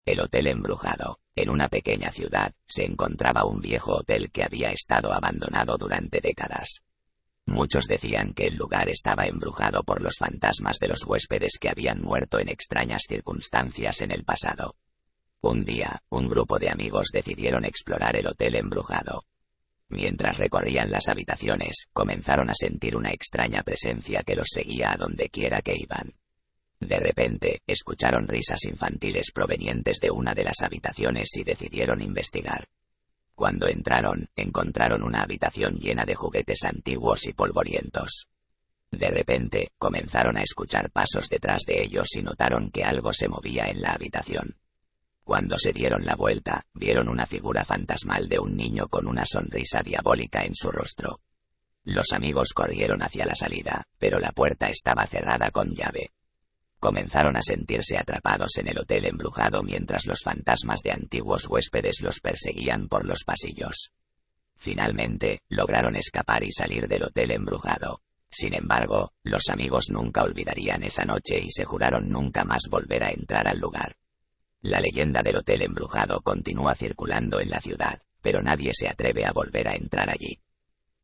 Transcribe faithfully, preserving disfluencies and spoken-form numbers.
El hotel embrujado. En una pequeña ciudad, se encontraba un viejo hotel que había estado abandonado durante décadas. Muchos decían que el lugar estaba embrujado por los fantasmas de los huéspedes que habían muerto en extrañas circunstancias en el pasado. Un día, un grupo de amigos decidieron explorar el hotel embrujado. Mientras recorrían las habitaciones, comenzaron a sentir una extraña presencia que los seguía a donde quiera que iban. De repente, escucharon risas infantiles provenientes de una de las habitaciones y decidieron investigar. Cuando entraron, encontraron una habitación llena de juguetes antiguos y polvorientos. De repente, comenzaron a escuchar pasos detrás de ellos y notaron que algo se movía en la habitación. Cuando se dieron la vuelta, vieron una figura fantasmal de un niño con una sonrisa diabólica en su rostro. Los amigos corrieron hacia la salida, pero la puerta estaba cerrada con llave. Comenzaron a sentirse atrapados en el hotel embrujado mientras los fantasmas de antiguos huéspedes los perseguían por los pasillos. Finalmente, lograron escapar y salir del hotel embrujado. Sin embargo, los amigos nunca olvidarían esa noche y se juraron nunca más volver a entrar al lugar. La leyenda del hotel embrujado continúa circulando en la ciudad, pero nadie se atreve a volver a entrar allí.